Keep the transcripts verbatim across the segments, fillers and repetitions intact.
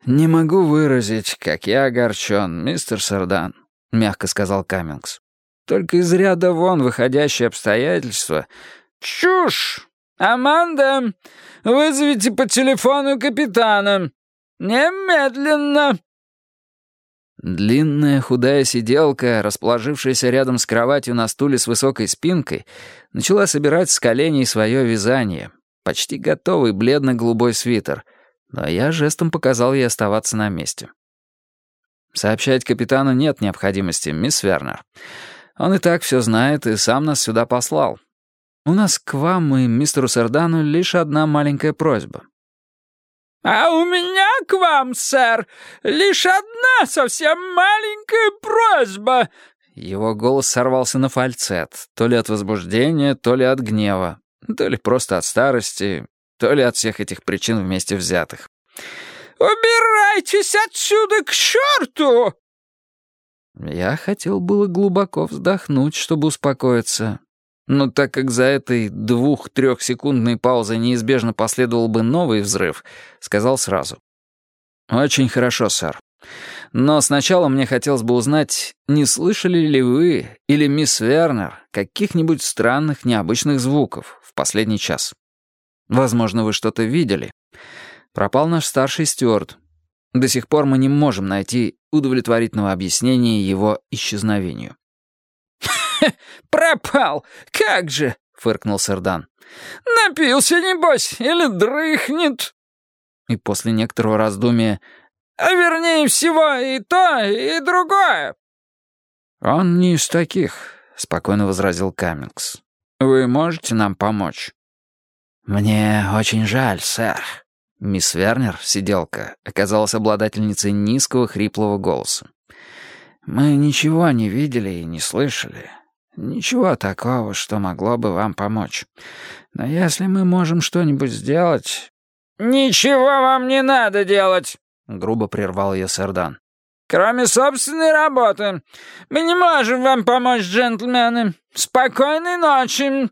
«Не могу выразить, как я огорчен, мистер Сардан», — мягко сказал Каммингс. «Только из ряда вон выходящие обстоятельства...» «Чушь! Аманда, вызовите по телефону капитана. Немедленно!» Длинная худая сиделка, расположившаяся рядом с кроватью на стуле с высокой спинкой, начала собирать с коленей свое вязание, почти готовый бледно-голубой свитер, но я жестом показал ей оставаться на месте. «Сообщать капитану нет необходимости, мисс Вернер. Он и так все знает и сам нас сюда послал. У нас к вам и мистеру Сардану лишь одна маленькая просьба». «А у меня к вам, сэр, лишь одна совсем маленькая просьба». Его голос сорвался на фальцет, то ли от возбуждения, то ли от гнева, то ли просто от старости, то ли от всех этих причин вместе взятых. «Убирайтесь отсюда к черту!» Я хотел было глубоко вздохнуть, чтобы успокоиться. Но так как за этой двух-трехсекундной паузой неизбежно последовал бы новый взрыв, сказал сразу. «Очень хорошо, сэр. Но сначала мне хотелось бы узнать, не слышали ли вы или мисс Вернер каких-нибудь странных, необычных звуков в последний час? Возможно, вы что-то видели. Пропал наш старший стюард. До сих пор мы не можем найти удовлетворительного объяснения его исчезновению». «Пропал! Как же!» — фыркнул Сардан. «Напился, небось, или дрыхнет!» И после некоторого раздумия: «А вернее всего и то, и другое!» «Он не из таких», — спокойно возразил Каммингс. «Вы можете нам помочь?» «Мне очень жаль, сэр». Мисс Вернер, сиделка, оказалась обладательницей низкого хриплого голоса. «Мы ничего не видели и не слышали. Ничего такого, что могло бы вам помочь. Но если мы можем что-нибудь сделать...» «Ничего вам не надо делать», — грубо прервал ее Сардан. «Кроме собственной работы. Мы не можем вам помочь, джентльмены. Спокойной ночи».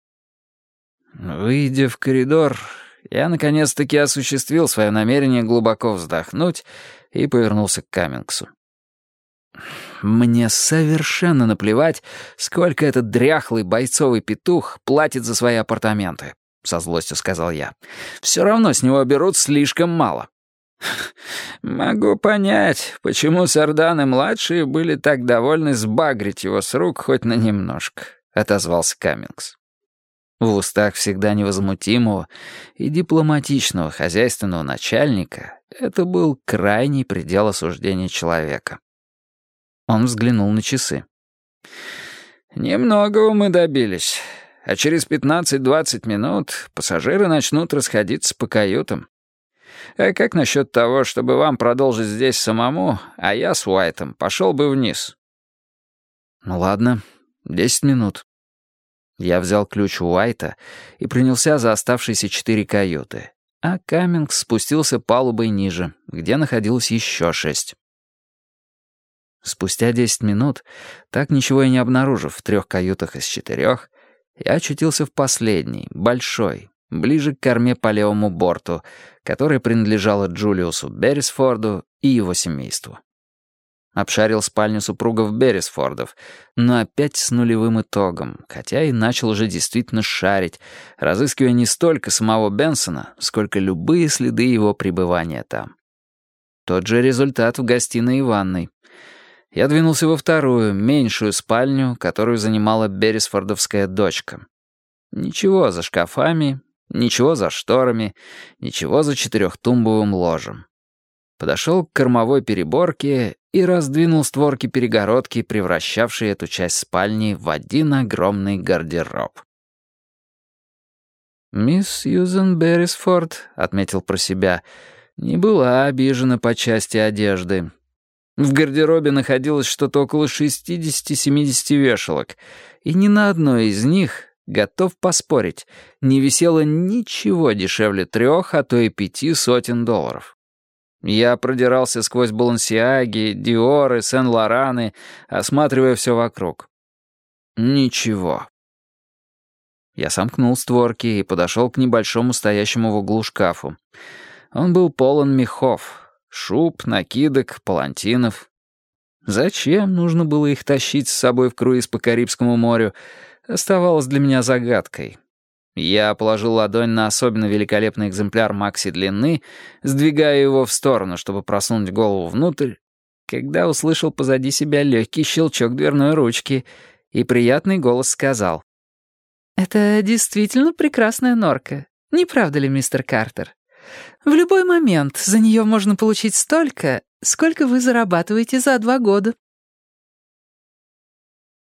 Выйдя в коридор, я наконец-таки осуществил свое намерение глубоко вздохнуть и повернулся к Каммингсу. «Мне совершенно наплевать, сколько этот дряхлый бойцовый петух платит за свои апартаменты», — со злостью сказал я. «Все равно с него берут слишком мало». «Могу понять, почему Сардан и младшие были так довольны сбагрить его с рук хоть на немножко», — отозвался Каммингс. В устах всегда невозмутимого и дипломатичного хозяйственного начальника это был крайний предел осуждения человека. Он взглянул на часы. «Немногого мы добились, а через пятнадцать-двадцать минут пассажиры начнут расходиться по каютам. А как насчет того, чтобы вам продолжить здесь самому, а я с Уайтом пошел бы вниз?» «Ну ладно, десять минут». Я взял ключ у Уайта и принялся за оставшиеся четыре каюты, а Каммингс спустился палубой ниже, где находилось еще шесть. Спустя десять минут, так ничего и не обнаружив в трех каютах из четырех, я очутился в последней, большой, ближе к корме по левому борту, которая принадлежала Джулиусу Беррисфорду и его семейству. Обшарил спальню супругов Беррисфордов, но опять с нулевым итогом, хотя и начал уже действительно шарить, разыскивая не столько самого Бенсона, сколько любые следы его пребывания там. Тот же результат в гостиной и ванной. Я двинулся во вторую, меньшую спальню, которую занимала беррисфордовская дочка. Ничего за шкафами, ничего за шторами, ничего за четырехтумбовым ложем. Подошел к кормовой переборке и раздвинул створки перегородки, превращавшие эту часть спальни в один огромный гардероб. «Мисс Сьюзен Беррисфорд», — отметил про себя, — не была обижена по части одежды. В гардеробе находилось что-то около шестидесяти-семидесяти вешалок, и ни на одной из них, готов поспорить, не висело ничего дешевле трех, а то и пяти сотен долларов. Я продирался сквозь Балансиаги, Диоры, Сен-Лораны, осматривая все вокруг. Ничего. Я сомкнул створки и подошел к небольшому стоящему в углу шкафу. Он был полон мехов. Шуб, накидок, палантинов. Зачем нужно было их тащить с собой в круиз по Карибскому морю, оставалось для меня загадкой. Я положил ладонь на особенно великолепный экземпляр макси-длины, сдвигая его в сторону, чтобы просунуть голову внутрь, когда услышал позади себя легкий щелчок дверной ручки, и приятный голос сказал: «Это действительно прекрасная норка, не правда ли, мистер Картер? В любой момент за нее можно получить столько, сколько вы зарабатываете за два года».